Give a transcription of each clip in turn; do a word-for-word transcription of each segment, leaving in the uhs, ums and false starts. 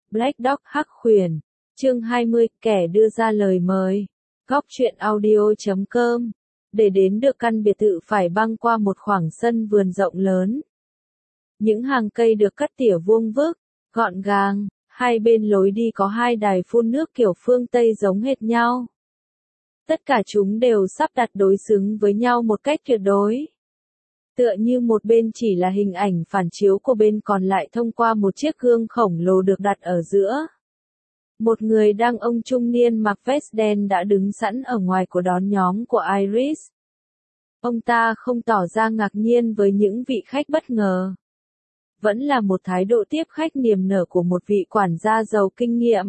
Black Dog Hắc Khuyển, chương hai mươi, kẻ đưa ra lời mời. Góc truyện audio chấm com. Để đến được căn biệt thự phải băng qua một khoảng sân vườn rộng lớn. Những hàng cây được cắt tỉa vuông vức, gọn gàng, hai bên lối đi có hai đài phun nước kiểu phương Tây giống hệt nhau. Tất cả chúng đều sắp đặt đối xứng với nhau một cách tuyệt đối. Tựa như một bên chỉ là hình ảnh phản chiếu của bên còn lại thông qua một chiếc gương khổng lồ được đặt ở giữa. Một người đàn ông trung niên mặc vest đen đã đứng sẵn ở ngoài của đón nhóm của Iris. Ông ta không tỏ ra ngạc nhiên với những vị khách bất ngờ. Vẫn là một thái độ tiếp khách niềm nở của một vị quản gia giàu kinh nghiệm.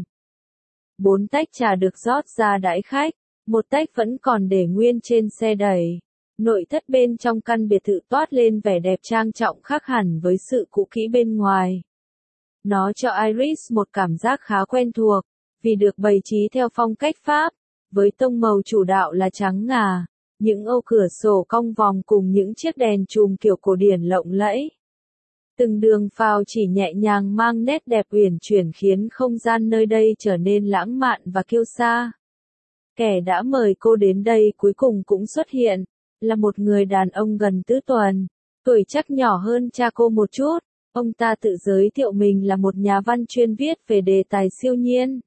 Bốn tách trà được rót ra đãi khách, một tách vẫn còn để nguyên trên xe đẩy. Nội thất bên trong căn biệt thự toát lên vẻ đẹp trang trọng khác hẳn với sự cũ kỹ bên ngoài. Nó cho Iris một cảm giác khá quen thuộc, vì được bày trí theo phong cách Pháp, với tông màu chủ đạo là trắng ngà, những ô cửa sổ cong vòng cùng những chiếc đèn chùm kiểu cổ điển lộng lẫy. Từng đường phào chỉ nhẹ nhàng mang nét đẹp uyển chuyển khiến không gian nơi đây trở nên lãng mạn và kiêu sa. Kẻ đã mời cô đến đây cuối cùng cũng xuất hiện, là một người đàn ông gần tứ tuần, tuổi chắc nhỏ hơn cha cô một chút. Ông ta tự giới thiệu mình là một nhà văn chuyên viết về đề tài siêu nhiên.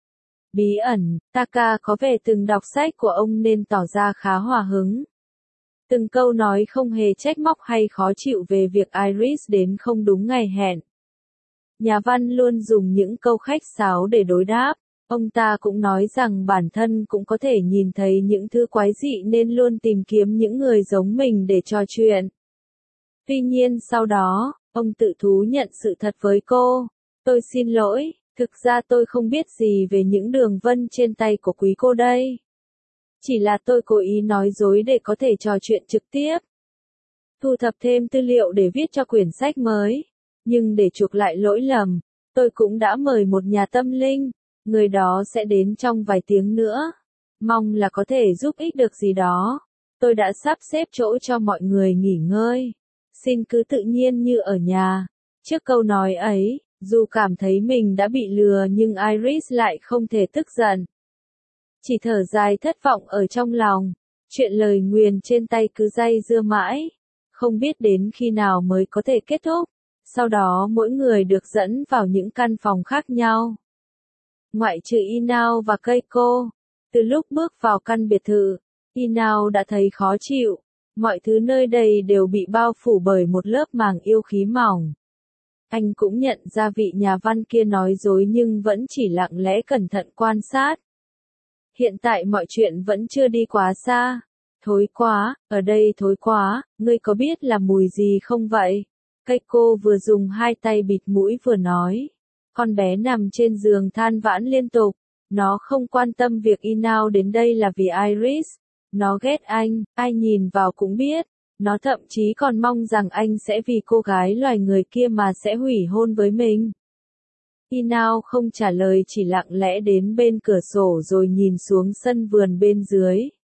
Bí ẩn, Taka có vẻ từng đọc sách của ông nên tỏ ra khá hòa hứng. Từng câu nói không hề trách móc hay khó chịu về việc Iris đến không đúng ngày hẹn. Nhà văn luôn dùng những câu khách sáo để đối đáp. Ông ta cũng nói rằng bản thân cũng có thể nhìn thấy những thứ quái dị nên luôn tìm kiếm những người giống mình để trò chuyện. Tuy nhiên sau đó, ông tự thú nhận sự thật với cô. Tôi xin lỗi, thực ra tôi không biết gì về những đường vân trên tay của quý cô đây. Chỉ là tôi cố ý nói dối để có thể trò chuyện trực tiếp. Thu thập thêm tư liệu để viết cho quyển sách mới. Nhưng để chuộc lại lỗi lầm, tôi cũng đã mời một nhà tâm linh. Người đó sẽ đến trong vài tiếng nữa. Mong là có thể giúp ích được gì đó. Tôi đã sắp xếp chỗ cho mọi người nghỉ ngơi. Xin cứ tự nhiên như ở nhà. Trước câu nói ấy, dù cảm thấy mình đã bị lừa nhưng Iris lại không thể tức giận. Chỉ thở dài thất vọng ở trong lòng. Chuyện lời nguyền trên tay cứ day dưa mãi. Không biết đến khi nào mới có thể kết thúc. Sau đó mỗi người được dẫn vào những căn phòng khác nhau. Ngoại trừ Inao và Keiko. Từ lúc bước vào căn biệt thự, Inao đã thấy khó chịu. Mọi thứ nơi đây đều bị bao phủ bởi một lớp màng yêu khí mỏng. Anh cũng nhận ra vị nhà văn kia nói dối nhưng vẫn chỉ lặng lẽ cẩn thận quan sát. Hiện tại mọi chuyện vẫn chưa đi quá xa. Thối quá, ở đây thối quá, ngươi có biết là mùi gì không vậy? Keiko vừa dùng hai tay bịt mũi vừa nói. Con bé nằm trên giường than vãn liên tục. Nó không quan tâm việc Inao đến đây là vì Iris. Nó ghét anh, ai nhìn vào cũng biết. Nó thậm chí còn mong rằng anh sẽ vì cô gái loài người kia mà sẽ hủy hôn với mình. Inao không trả lời chỉ lặng lẽ đến bên cửa sổ rồi nhìn xuống sân vườn bên dưới.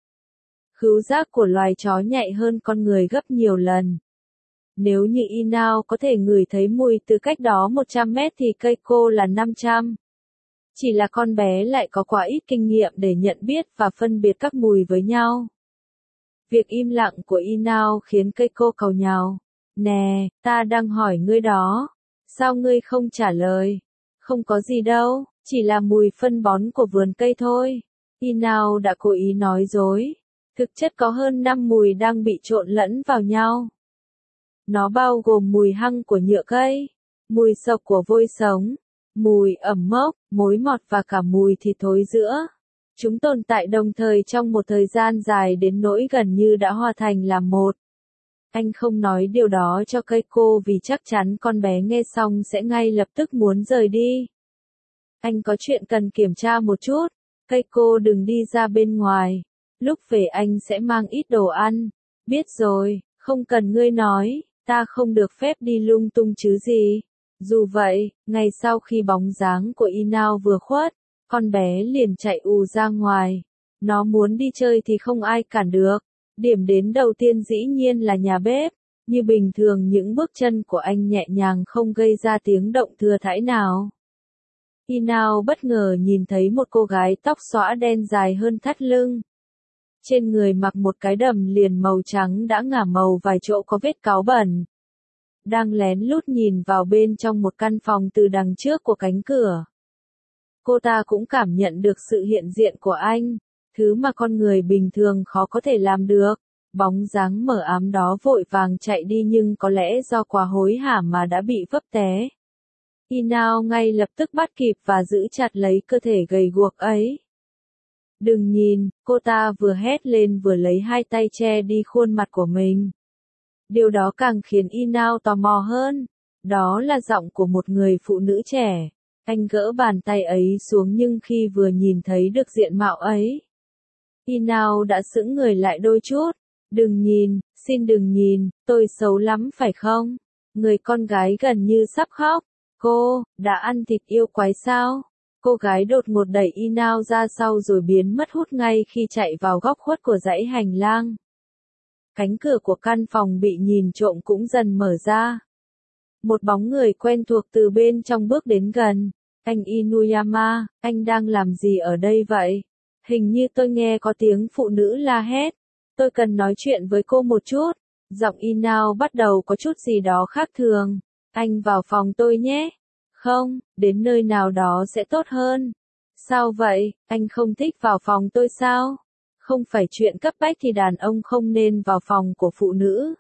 Khứu giác của loài chó nhạy hơn con người gấp nhiều lần. Nếu như Inao có thể ngửi thấy mùi từ cách đó một trăm mét thì Keiko là năm trăm. Chỉ là con bé lại có quá ít kinh nghiệm để nhận biết và phân biệt các mùi với nhau. Việc im lặng của Inao khiến Keiko càu nhàu. Nè, ta đang hỏi ngươi đó. Sao ngươi không trả lời? Không có gì đâu, chỉ là mùi phân bón của vườn cây thôi. Inao đã cố ý nói dối. Thực chất có hơn năm mùi đang bị trộn lẫn vào nhau. Nó bao gồm mùi hăng của nhựa cây, mùi sộc của vôi sống, mùi ẩm mốc, mối mọt và cả mùi thịt thối giữa. Chúng tồn tại đồng thời trong một thời gian dài đến nỗi gần như đã hòa thành là một. Anh không nói điều đó cho Keiko vì chắc chắn con bé nghe xong sẽ ngay lập tức muốn rời đi. Anh có chuyện cần kiểm tra một chút. Keiko đừng đi ra bên ngoài. Lúc về anh sẽ mang ít đồ ăn. Biết rồi, không cần ngươi nói, ta không được phép đi lung tung chứ gì. Dù vậy, ngay sau khi bóng dáng của Inao vừa khuất, con bé liền chạy ù ra ngoài. Nó muốn đi chơi thì không ai cản được. Điểm đến đầu tiên dĩ nhiên là nhà bếp. Như bình thường những bước chân của anh nhẹ nhàng không gây ra tiếng động thưa thãi nào. Inao bất ngờ nhìn thấy một cô gái tóc xõa đen dài hơn thắt lưng. Trên người mặc một cái đầm liền màu trắng đã ngả màu vài chỗ có vết cáu bẩn. Đang lén lút nhìn vào bên trong một căn phòng từ đằng trước của cánh cửa. Cô ta cũng cảm nhận được sự hiện diện của anh, thứ mà con người bình thường khó có thể làm được. Bóng dáng mờ ám đó vội vàng chạy đi nhưng có lẽ do quá hối hả mà đã bị vấp té. Inao ngay lập tức bắt kịp và giữ chặt lấy cơ thể gầy guộc ấy. Đừng nhìn, cô ta vừa hét lên vừa lấy hai tay che đi khuôn mặt của mình. Điều đó càng khiến Inao tò mò hơn. Đó là giọng của một người phụ nữ trẻ. Anh gỡ bàn tay ấy xuống nhưng khi vừa nhìn thấy được diện mạo ấy, Inao đã sững người lại đôi chút. Đừng nhìn, xin đừng nhìn, tôi xấu lắm phải không? Người con gái gần như sắp khóc. Cô, đã ăn thịt yêu quái sao? Cô gái đột ngột đẩy Inao ra sau rồi biến mất hút ngay khi chạy vào góc khuất của dãy hành lang. Cánh cửa của căn phòng bị nhìn trộm cũng dần mở ra. Một bóng người quen thuộc từ bên trong bước đến gần. Anh Inuyama, anh đang làm gì ở đây vậy? Hình như tôi nghe có tiếng phụ nữ la hét. Tôi cần nói chuyện với cô một chút. Giọng Inao bắt đầu có chút gì đó khác thường. Anh vào phòng tôi nhé. Không, đến nơi nào đó sẽ tốt hơn. Sao vậy, anh không thích vào phòng tôi sao? Không phải chuyện cấp bách thì đàn ông không nên vào phòng của phụ nữ.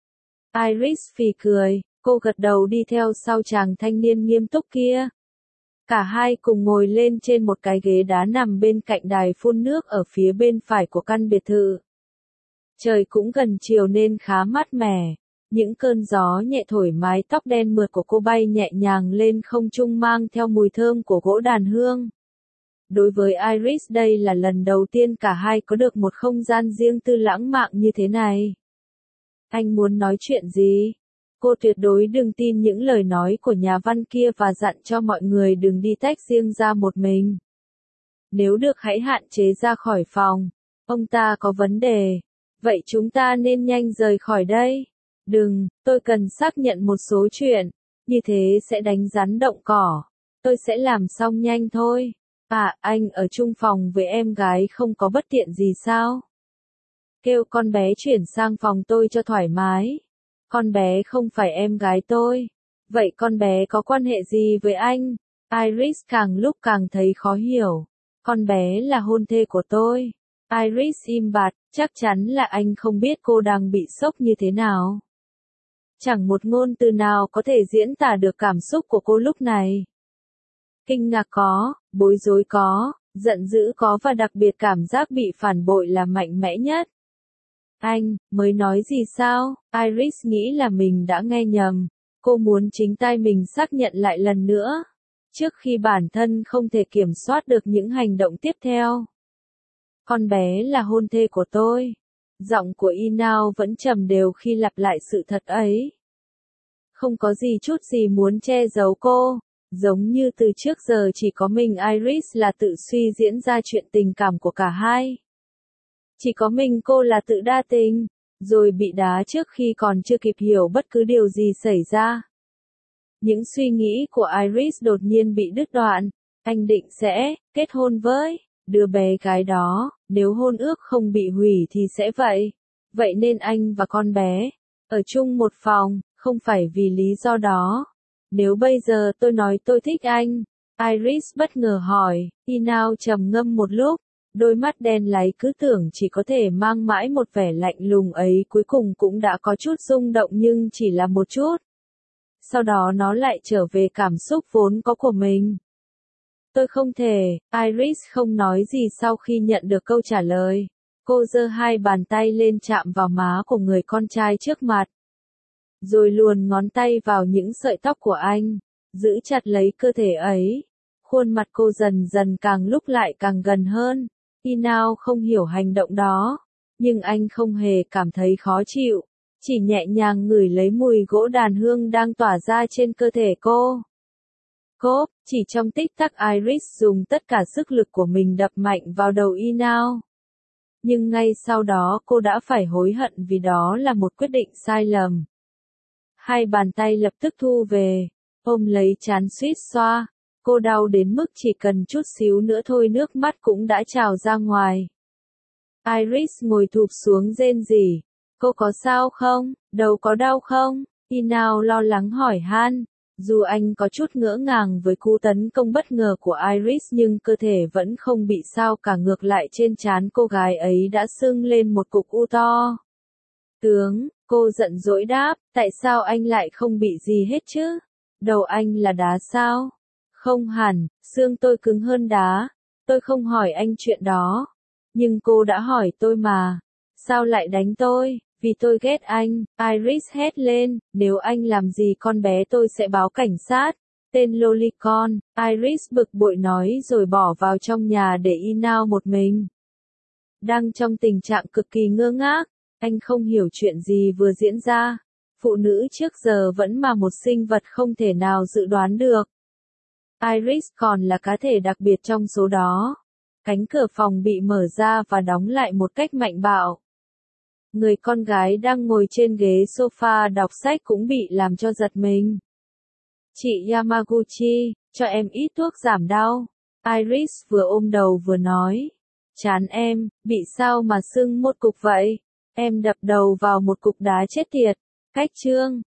Iris phì cười, cô gật đầu đi theo sau chàng thanh niên nghiêm túc kia. Cả hai cùng ngồi lên trên một cái ghế đá nằm bên cạnh đài phun nước ở phía bên phải của căn biệt thự. Trời cũng gần chiều nên khá mát mẻ. Những cơn gió nhẹ thổi mái tóc đen mượt của cô bay nhẹ nhàng lên không trung mang theo mùi thơm của gỗ đàn hương. Đối với Iris đây là lần đầu tiên cả hai có được một không gian riêng tư lãng mạn như thế này. Anh muốn nói chuyện gì? Cô tuyệt đối đừng tin những lời nói của nhà văn kia và dặn cho mọi người đừng đi tách riêng ra một mình. Nếu được hãy hạn chế ra khỏi phòng. Ông ta có vấn đề. Vậy chúng ta nên nhanh rời khỏi đây. Đừng, tôi cần xác nhận một số chuyện. Như thế sẽ đánh rắn động cỏ. Tôi sẽ làm xong nhanh thôi. À, anh ở chung phòng với em gái không có bất tiện gì sao? Kêu con bé chuyển sang phòng tôi cho thoải mái. Con bé không phải em gái tôi. Vậy con bé có quan hệ gì với anh? Iris càng lúc càng thấy khó hiểu. Con bé là hôn thê của tôi. Iris im bặt, chắc chắn là anh không biết cô đang bị sốc như thế nào. Chẳng một ngôn từ nào có thể diễn tả được cảm xúc của cô lúc này. Kinh ngạc có, bối rối có, giận dữ có và đặc biệt cảm giác bị phản bội là mạnh mẽ nhất. Anh, mới nói gì sao? Iris nghĩ là mình đã nghe nhầm. Cô muốn chính tay mình xác nhận lại lần nữa. Trước khi bản thân không thể kiểm soát được những hành động tiếp theo. Con bé là hôn thê của tôi. Giọng của Inao vẫn trầm đều khi lặp lại sự thật ấy. Không có gì chút gì muốn che giấu cô. Giống như từ trước giờ chỉ có mình Iris là tự suy diễn ra chuyện tình cảm của cả hai. Chỉ có mình cô là tự đa tình, rồi bị đá trước khi còn chưa kịp hiểu bất cứ điều gì xảy ra. Những suy nghĩ của Iris đột nhiên bị đứt đoạn. Anh định sẽ kết hôn với đứa bé gái đó, nếu hôn ước không bị hủy thì sẽ vậy. Vậy nên anh và con bé ở chung một phòng, không phải vì lý do đó. Nếu bây giờ tôi nói tôi thích anh, Iris bất ngờ hỏi, Inao trầm ngâm một lúc, đôi mắt đen láy cứ tưởng chỉ có thể mang mãi một vẻ lạnh lùng ấy cuối cùng cũng đã có chút rung động nhưng chỉ là một chút. Sau đó nó lại trở về cảm xúc vốn có của mình. Tôi không thể, Iris không nói gì sau khi nhận được câu trả lời. Cô giơ hai bàn tay lên chạm vào má của người con trai trước mặt. Rồi luồn ngón tay vào những sợi tóc của anh, giữ chặt lấy cơ thể ấy. Khuôn mặt cô dần dần càng lúc lại càng gần hơn. Inao không hiểu hành động đó, nhưng anh không hề cảm thấy khó chịu, chỉ nhẹ nhàng ngửi lấy mùi gỗ đàn hương đang tỏa ra trên cơ thể cô. Cốp, chỉ trong tích tắc Iris dùng tất cả sức lực của mình đập mạnh vào đầu Inao. Nhưng ngay sau đó cô đã phải hối hận vì đó là một quyết định sai lầm. Hai bàn tay lập tức thu về, ôm lấy trán suýt xoa. Cô đau đến mức chỉ cần chút xíu nữa thôi nước mắt cũng đã trào ra ngoài. Iris ngồi thụp xuống rên rỉ. Cô có sao không? Đầu có đau không? Inao lo lắng hỏi han. Dù anh có chút ngỡ ngàng với cú tấn công bất ngờ của Iris nhưng cơ thể vẫn không bị sao cả, ngược lại trên trán cô gái ấy đã sưng lên một cục u to. Tướng, cô giận dỗi đáp, tại sao anh lại không bị gì hết chứ? Đầu anh là đá sao? Không hẳn, xương tôi cứng hơn đá. Tôi không hỏi anh chuyện đó. Nhưng cô đã hỏi tôi mà. Sao lại đánh tôi? Vì tôi ghét anh, Iris hét lên, nếu anh làm gì con bé tôi sẽ báo cảnh sát. Tên Lolicon, Iris bực bội nói rồi bỏ vào trong nhà để Inao một mình. Đang trong tình trạng cực kỳ ngơ ngác, anh không hiểu chuyện gì vừa diễn ra. Phụ nữ trước giờ vẫn là một sinh vật không thể nào dự đoán được. Iris còn là cá thể đặc biệt trong số đó. Cánh cửa phòng bị mở ra và đóng lại một cách mạnh bạo. Người con gái đang ngồi trên ghế sofa đọc sách cũng bị làm cho giật mình. Chị Yamaguchi, cho em ít thuốc giảm đau. Iris vừa ôm đầu vừa nói. Chán em, bị sao mà sưng một cục vậy? Em đập đầu vào một cục đá chết tiệt. Cách chương.